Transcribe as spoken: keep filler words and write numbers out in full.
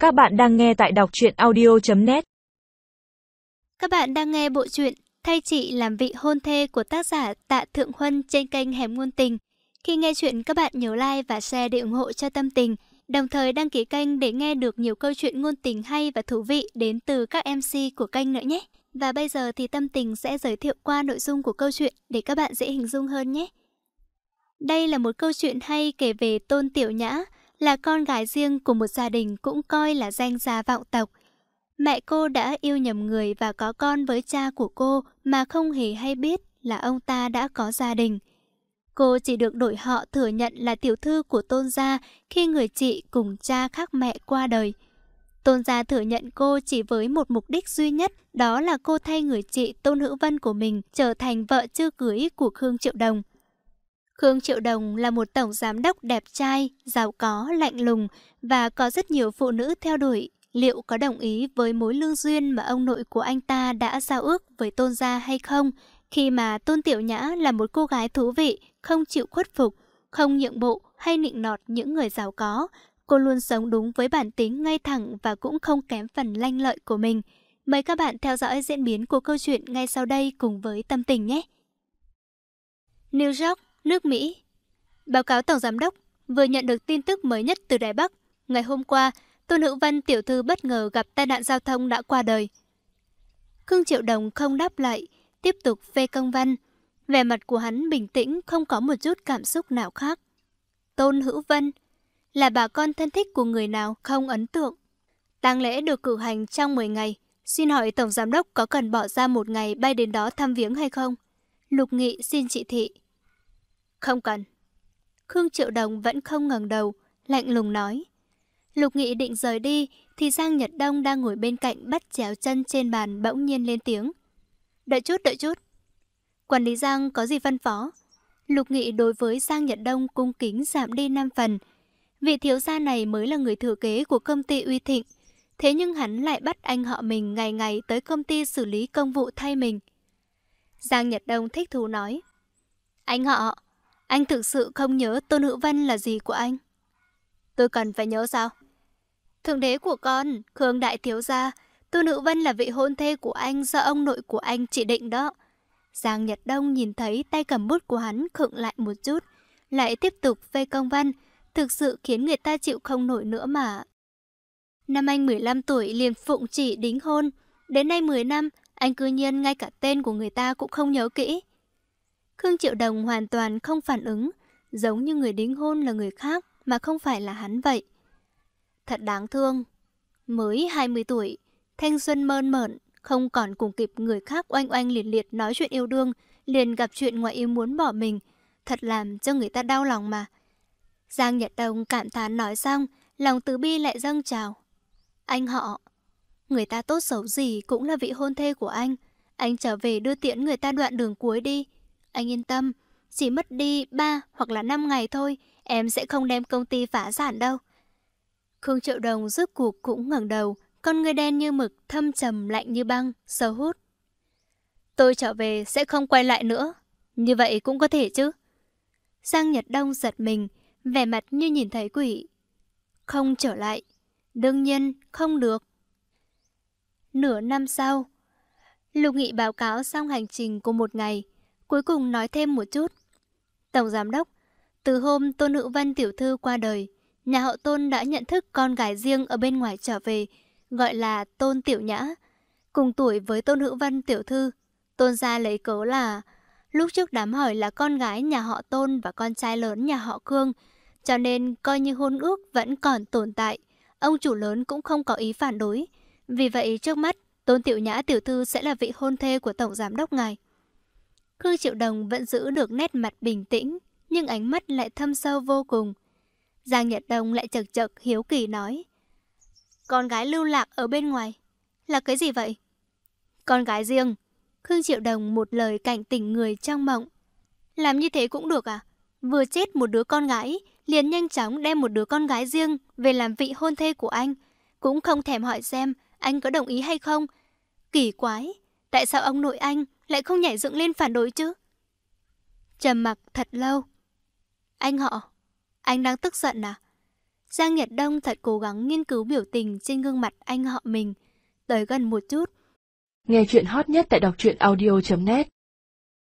Các bạn đang nghe tại đọc truyện audio chấm net. Các bạn đang nghe bộ truyện Thay Chị Làm Vị Hôn Thê của tác giả Tạ Thượng Huân trên kênh Hẻm Ngôn Tình. Khi nghe chuyện, các bạn nhớ like và share để ủng hộ cho Tâm Tình, đồng thời đăng ký kênh để nghe được nhiều câu chuyện ngôn tình hay và thú vị đến từ các em xê của kênh nữa nhé. Và bây giờ thì Tâm Tình sẽ giới thiệu qua nội dung của câu chuyện để các bạn dễ hình dung hơn nhé. Đây là một câu chuyện hay kể về Tôn Tiểu Nhã, là con gái riêng của một gia đình cũng coi là danh gia vọng tộc. Mẹ cô đã yêu nhầm người và có con với cha của cô mà không hề hay biết là ông ta đã có gia đình. Cô chỉ được đổi họ thừa nhận là tiểu thư của Tôn gia khi người chị cùng cha khác mẹ qua đời. Tôn gia thừa nhận cô chỉ với một mục đích duy nhất, đó là cô thay người chị Tôn Hữu Vân của mình trở thành vợ chưa cưới của Khương Triệu Đồng. Khương Triệu Đồng là một tổng giám đốc đẹp trai, giàu có, lạnh lùng và có rất nhiều phụ nữ theo đuổi. Liệu có đồng ý với mối lương duyên mà ông nội của anh ta đã giao ước với Tôn gia hay không, khi mà Tôn Tiểu Nhã là một cô gái thú vị, không chịu khuất phục, không nhượng bộ hay nịnh nọt những người giàu có. Cô luôn sống đúng với bản tính ngay thẳng và cũng không kém phần lanh lợi của mình. Mời các bạn theo dõi diễn biến của câu chuyện ngay sau đây cùng với Tâm Tình nhé. New York, nước Mỹ. Báo cáo Tổng Giám đốc, vừa nhận được tin tức mới nhất từ Đài Bắc. Ngày hôm qua, Tôn Hữu Vân tiểu thư bất ngờ gặp tai nạn giao thông đã qua đời. Khương Triệu Đồng không đáp lại, tiếp tục phê công văn. Vẻ mặt của hắn bình tĩnh, không có một chút cảm xúc nào khác. Tôn Hữu Vân là bà con thân thích của người nào không ấn tượng. Tang lễ được cử hành trong mười ngày. Xin hỏi Tổng Giám đốc có cần bỏ ra một ngày bay đến đó thăm viếng hay không? Lục Nghị xin chỉ thị. Không cần. Khương Triệu Đồng vẫn không ngẩng đầu, lạnh lùng nói. Lục Nghị định rời đi thì Giang Nhật Đông đang ngồi bên cạnh bắt chéo chân trên bàn bỗng nhiên lên tiếng. Đợi chút, đợi chút. Quản lý Giang có gì phân phó? Lục Nghị đối với Giang Nhật Đông cung kính giảm đi năm phần. Vị thiếu gia này mới là người thừa kế của công ty Uy Thịnh, thế nhưng hắn lại bắt anh họ mình ngày ngày tới công ty xử lý công vụ thay mình. Giang Nhật Đông thích thú nói. Anh họ, anh thực sự không nhớ Tôn Hữu Vân là gì của anh? Tôi cần phải nhớ sao? Thượng đế của con, Khương Đại Thiếu Gia, Tôn Hữu Vân là vị hôn thê của anh do ông nội của anh chỉ định đó. Giang Nhật Đông nhìn thấy tay cầm bút của hắn khựng lại một chút, lại tiếp tục phê công văn, thực sự khiến người ta chịu không nổi nữa mà. Năm anh mười lăm tuổi liền phụng chỉ đính hôn, đến nay mười năm, anh cư nhiên ngay cả tên của người ta cũng không nhớ kỹ. Khương Triệu Đồng hoàn toàn không phản ứng, giống như người đính hôn là người khác mà không phải là hắn vậy. Thật đáng thương. Mới hai mươi tuổi, thanh xuân mơn mởn, không còn cùng kịp người khác oanh oanh liệt liệt nói chuyện yêu đương, liền gặp chuyện ngoài ý muốn bỏ mình. Thật làm cho người ta đau lòng mà. Giang Nhật Đông cảm thán nói xong, lòng từ bi lại dâng trào. Anh họ, người ta tốt xấu gì cũng là vị hôn thê của anh. Anh trở về đưa tiễn người ta đoạn đường cuối đi. Anh yên tâm, chỉ mất đi ba hoặc là năm ngày thôi, em sẽ không đem công ty phá sản đâu. Khương Triệu Đồng rốt cuộc cũng ngẩng đầu, con người đen như mực, thâm trầm lạnh như băng, sâu hút. Tôi trở về sẽ không quay lại nữa, như vậy cũng có thể chứ? Giang Nhật Đông giật mình, vẻ mặt như nhìn thấy quỷ. Không trở lại, đương nhiên không được. Nửa năm sau, Lục Nghị báo cáo xong hành trình của một ngày, cuối cùng nói thêm một chút. Tổng Giám đốc, từ hôm Tôn Hữu Vân tiểu thư qua đời, nhà họ Tôn đã nhận thức con gái riêng ở bên ngoài trở về, gọi là Tôn Tiểu Nhã, cùng tuổi với Tôn Hữu Vân tiểu thư. Tôn gia lấy cớ là lúc trước đám hỏi là con gái nhà họ Tôn và con trai lớn nhà họ Khương, cho nên coi như hôn ước vẫn còn tồn tại. Ông chủ lớn cũng không có ý phản đối. Vì vậy trước mắt, Tôn Tiểu Nhã tiểu thư sẽ là vị hôn thê của Tổng Giám đốc ngài. Khương Triệu Đồng vẫn giữ được nét mặt bình tĩnh, nhưng ánh mắt lại thâm sâu vô cùng. Giang Nhật Đông lại chật chật hiếu kỳ nói. Con gái lưu lạc ở bên ngoài, là cái gì vậy? Con gái riêng. Khương Triệu Đồng một lời cảnh tỉnh người trong mộng. Làm như thế cũng được à? Vừa chết một đứa con gái, liền nhanh chóng đem một đứa con gái riêng về làm vị hôn thê của anh. Cũng không thèm hỏi xem anh có đồng ý hay không. Kỳ quái, tại sao ông nội anh lại không nhảy dựng lên phản đối chứ? Trầm mặc thật lâu. Anh họ, anh đang tức giận à? Giang Nhật Đông thật cố gắng nghiên cứu biểu tình trên gương mặt anh họ mình. Tới gần một chút. Nghe chuyện hot nhất tại đọc truyện audio chấm net.